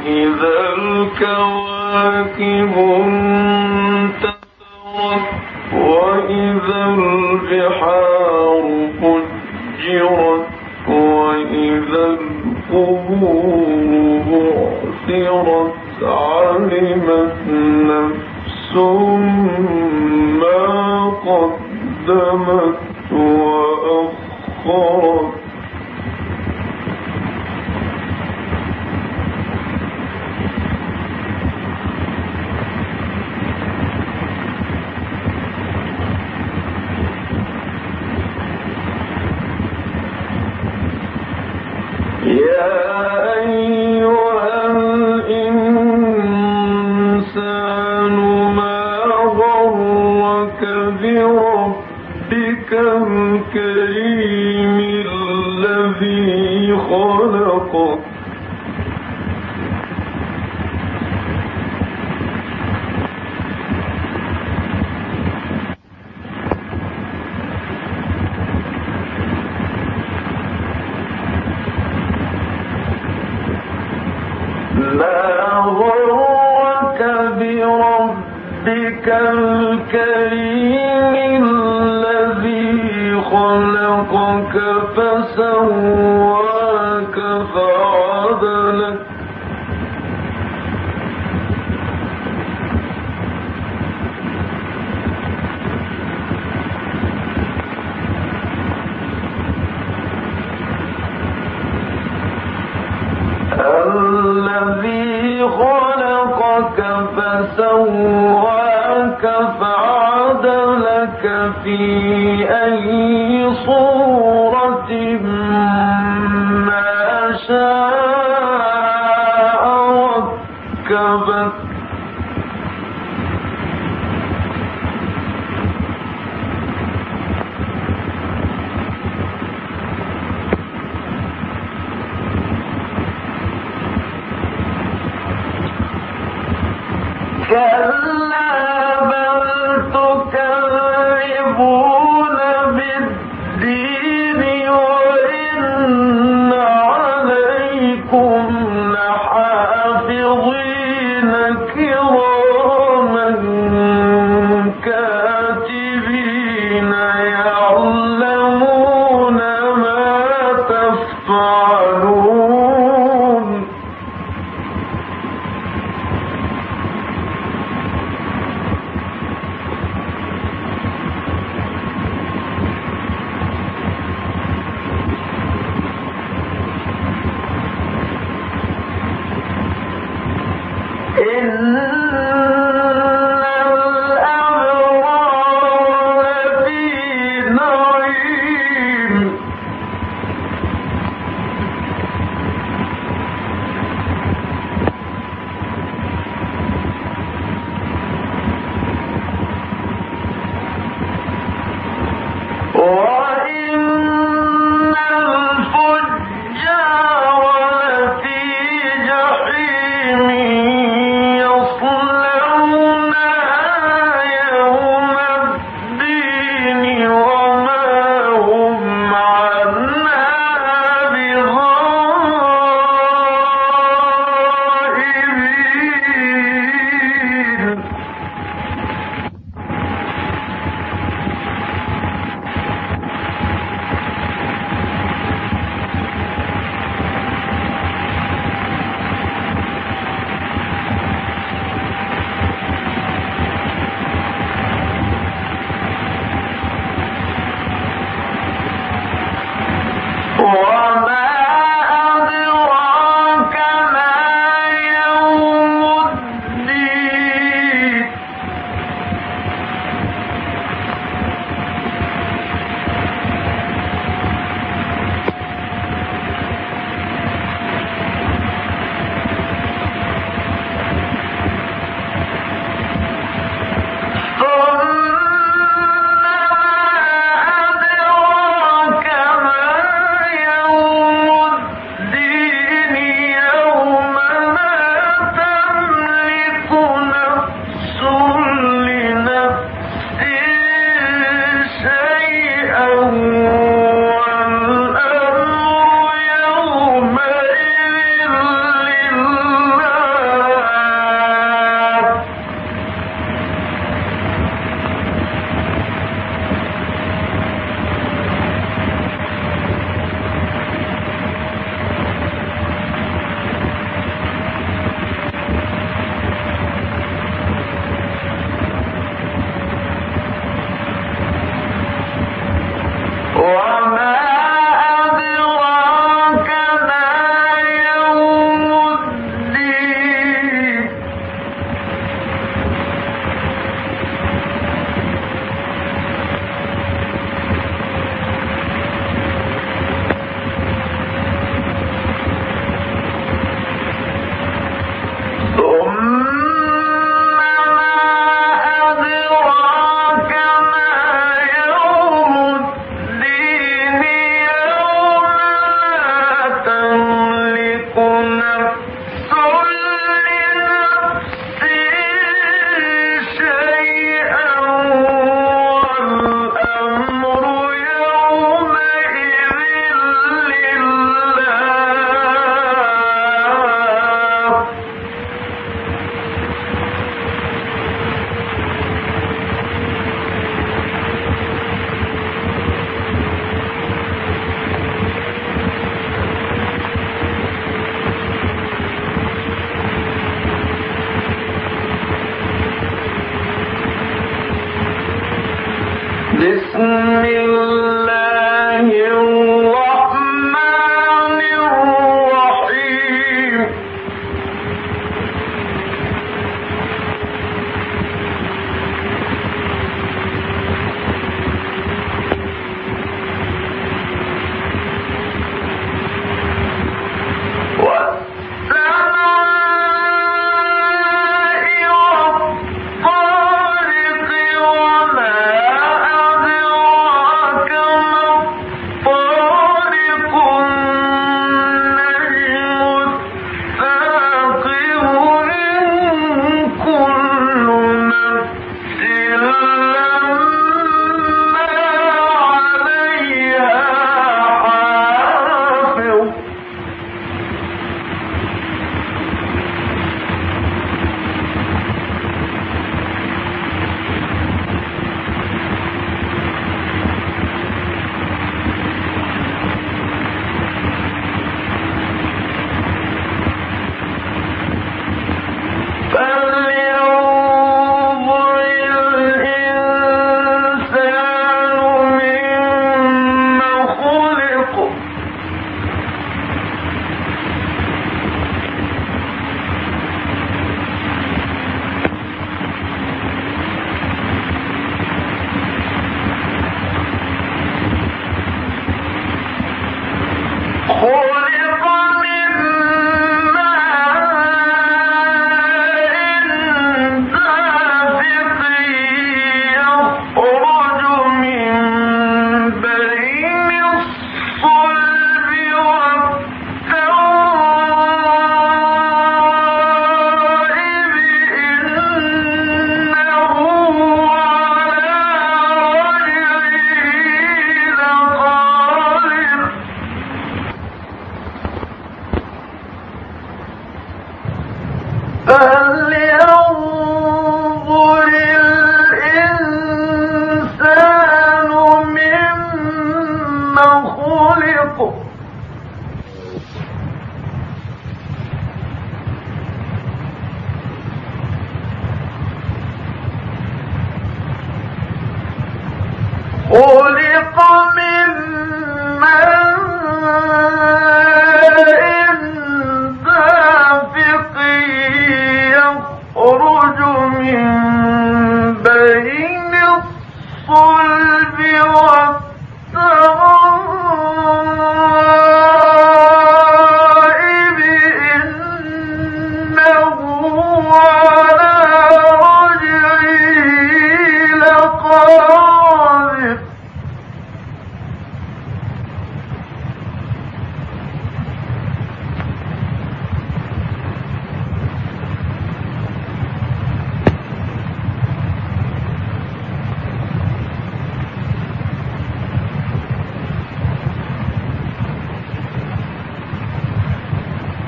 وإذا الكواكب انتثرت وإذا البحار فجرت وإذا القبور بعثرت علمت نفس ما قدمت وأخرت الكريم الذي خلقك ما غرك بربك الكريم خلقك فسواك فعدلك الذي خلقك فسواك فعدلك في أي صورة ما شاء ركبك كلا بل تكذبون بالدين وإن عليكم لحافظين كراما كاتبين يعلمون ما تفعلون إن الأبرار لفي نعيم وإن الفجار لفي جحيم يوم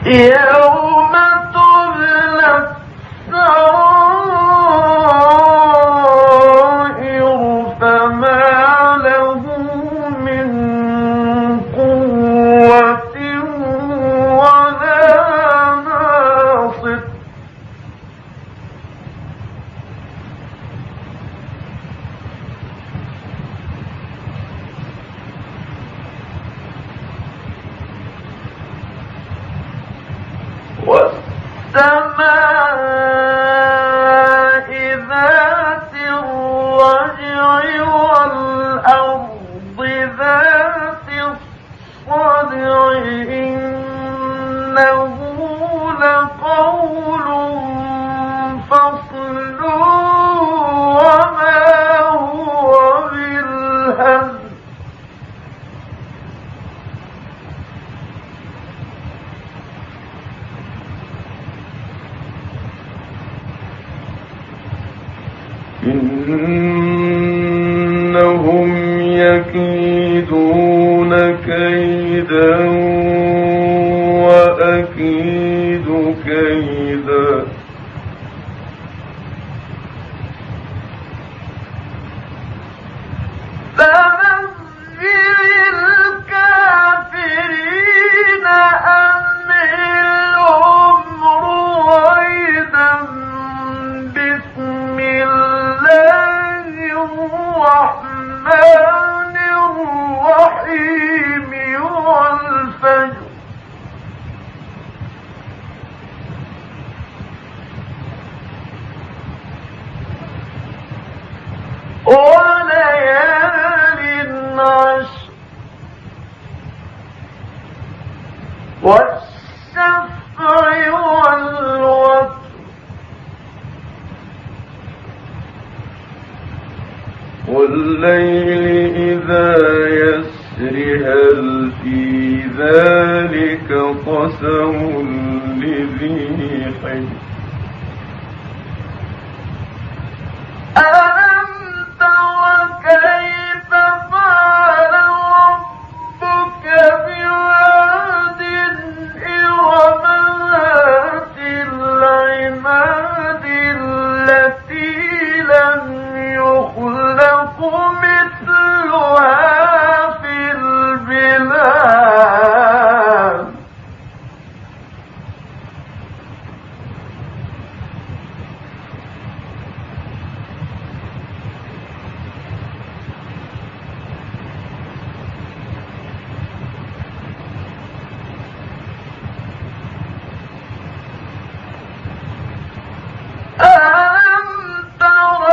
يوم تبلى السرائر فما له من قوة ولا ناصر والسماء ذات الرجع والأرض ذات الصدع إنه لقول فصل وما هو بالهزل إنهم يكيدون كيدا وأكيد كيدا فمهل الكافرين أمهلهم رويدا بسم الله الرحمن الرحيم والفجر وليال عشر والشفع والوتر والليل إذا يسر هل في ذلك قسم لذي حجر ألم تر كيف فعل ربك بعاد إرم ذات العماد التي لم يخلق مثلها في البلاد ألم تر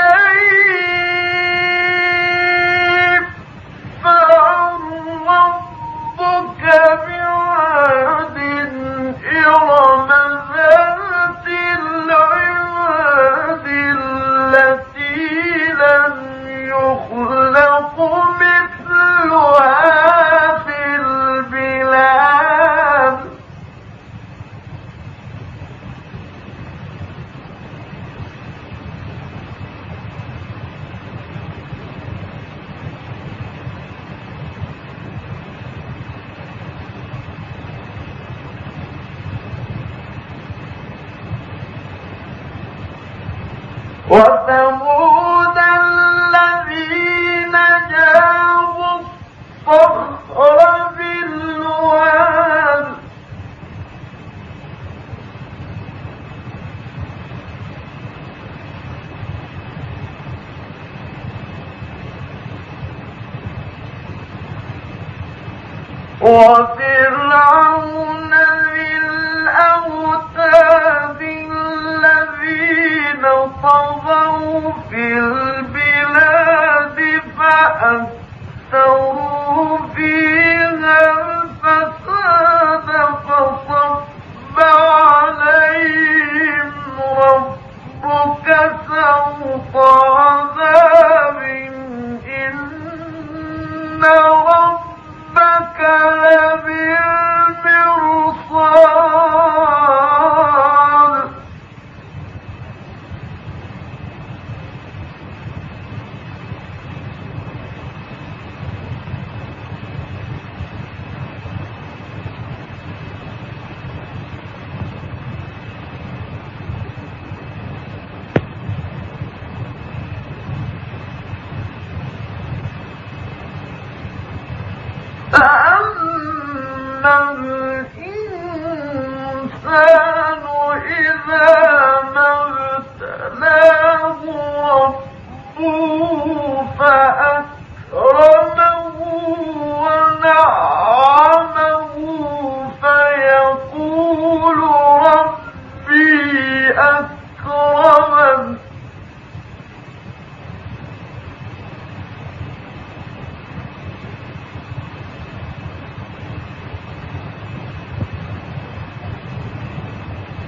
كيف فعل ربك بعاد إرم ذات العماد التي لم يخلق مثلها في البلاد وثمود الذين جابوا الصخر بالواد وفرعون ذي الأوتاد الذين طغوا في البلاد فأكثروا فيها الفساد فصب عليهم ربك سوط عذاب إن ربك لبالمرصاد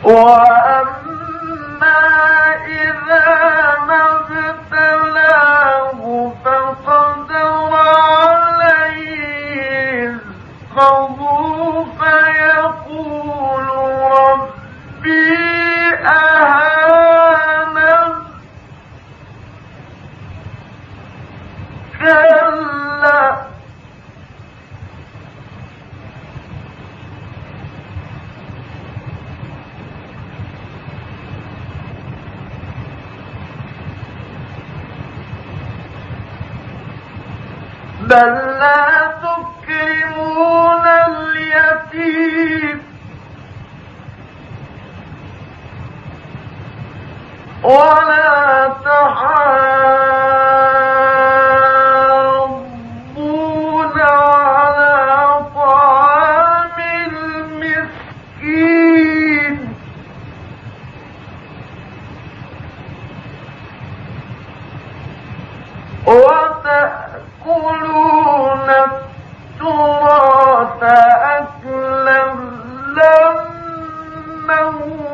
وأما إذا ما ابتلاه فقدر عليه رزقه فيقول ربي أهانن كلا بل لا تكرمون اليتيم ولا تحاضون على طعام المسكين وتأكلون التراث أكلا لما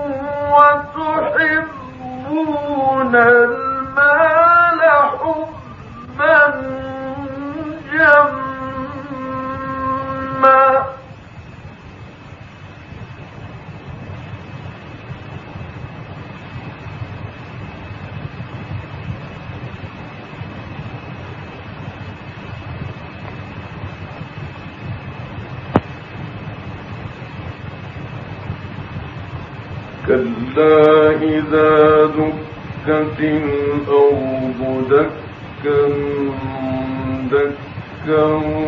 وتحبون المال حبا جما كلا إذا دكت الأرض دكا دكا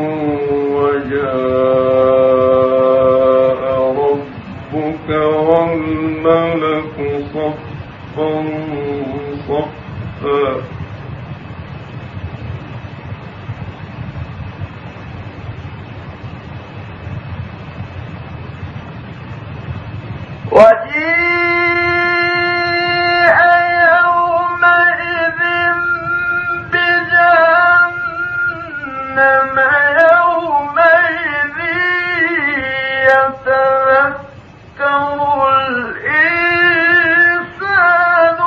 وجاء ربك والملك صفا صفا وجيء يومئذ بجهنم يومئذ يتذكر الإنسان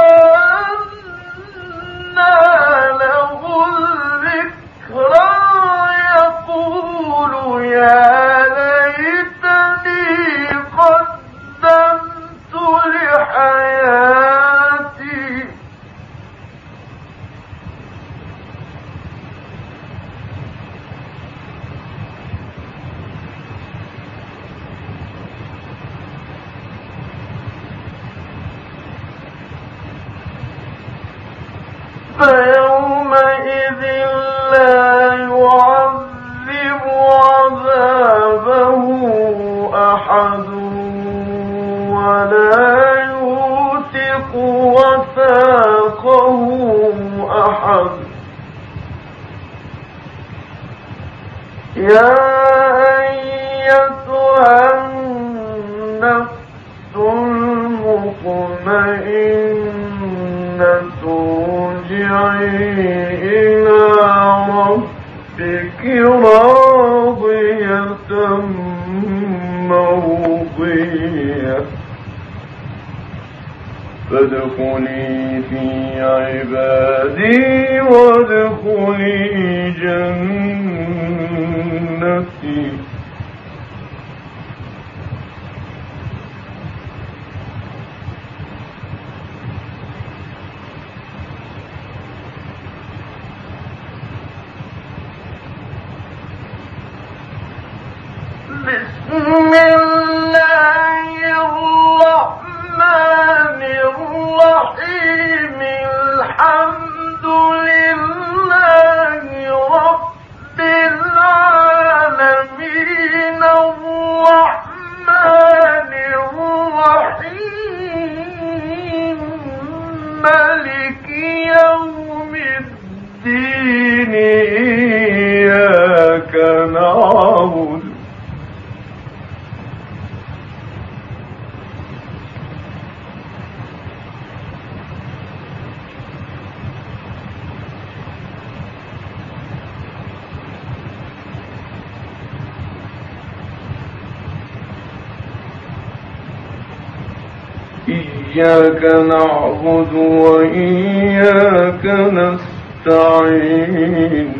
وأنى له الذكرى يقول يا قدمت لحياتي فيومئذ لا يعذب عذابه أحد ولا يوثق وثاقه أحد يا أيتها النفس المطمئنة ارجعي إلى ربك راضية مرضية فادخلي في عبادي وادخلي جنتي بسم الله الرحمن الرحيم الحمد لله رب العالمين الرحمن الرحيم مالك يوم الدين إياك نعبد إياك نعبد وإياك نستعين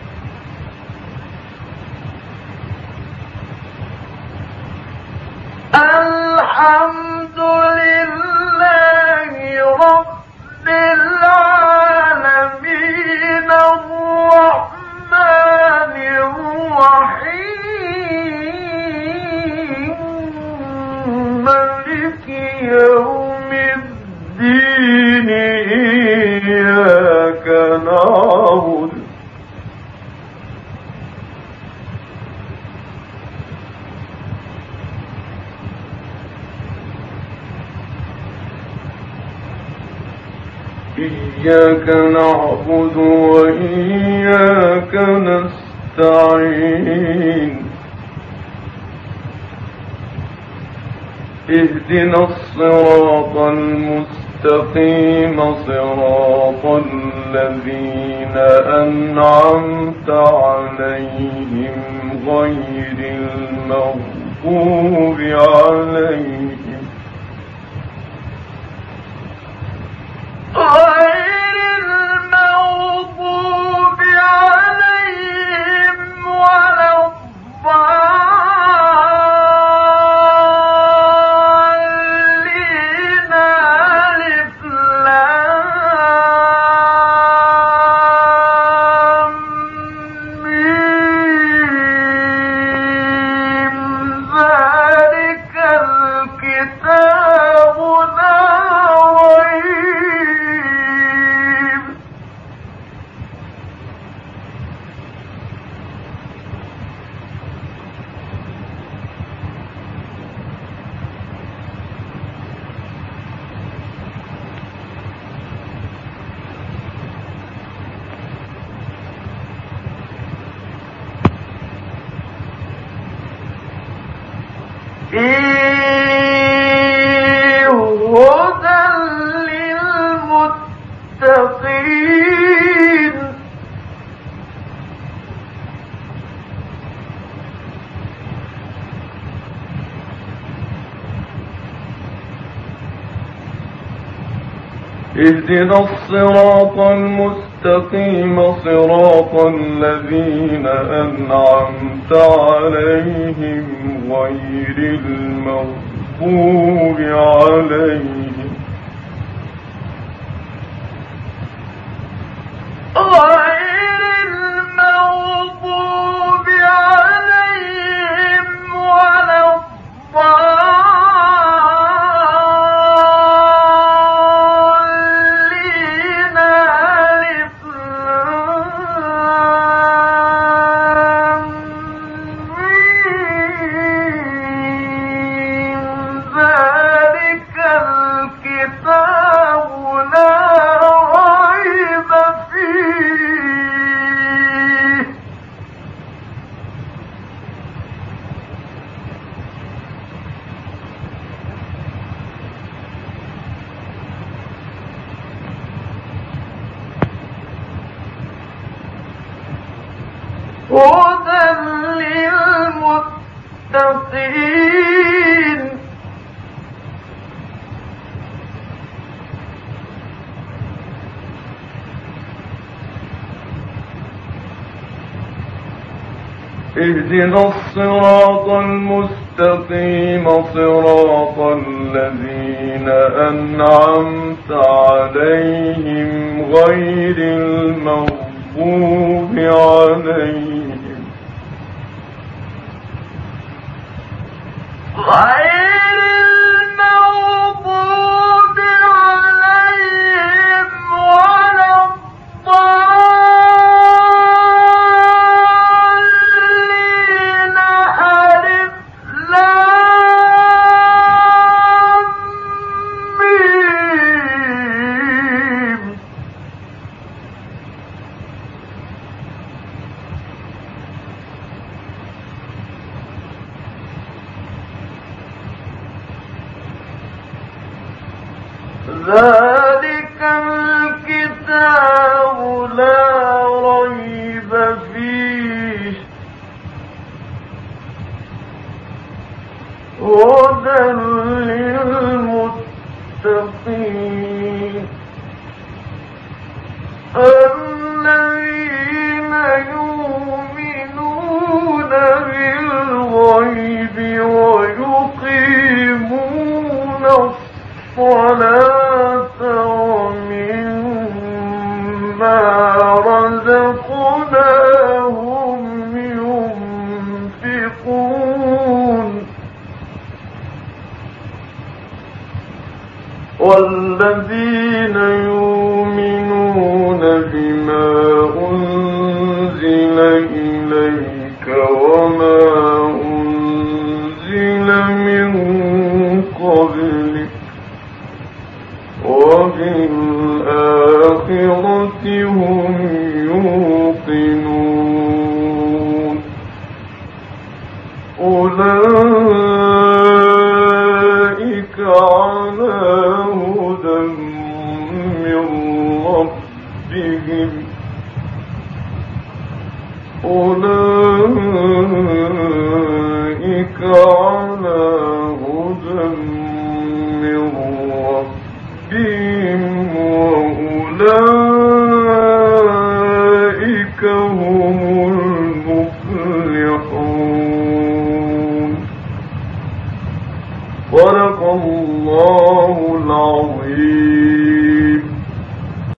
الحمد لله رب العالمين الرحمن الرحيم مالك يوم الدين إياك نعبد وإياك نستعين اهدنا الصراط المستقيم صراط الذين أنعمت عليهم غير المغضوب عليهم ولا الضالين ألف لام ميم ذلك الكتاب لا ريب فيه هدى للمتقين اهدنا الصراط المستقيم صراط الذين أنعمت عليهم غير المغضوب عليهم ولا الضالين ألف لام ميم ذلك الكتاب لا ريب فيه هدى للمتقين اهدنا الصراط المستقيم صراط الذين أنعمت عليهم غير المغضوب عليهم ولا الضالين ألف لام ميم ذلك الكتاب لا ريب فيه هدى للمتقين المتقين الذين يؤمنون بالغيب ويقيمون الصلاة ومما رزقناهم ينفقون والذين يؤمنون بما أنزل إليك وما أنزل من قبلك وبالآخرة هم يوقنون أولئك على هدى من ربهم أولئك على هدى من ربهم وأولئك هم المفلحون صدق الله العظيم.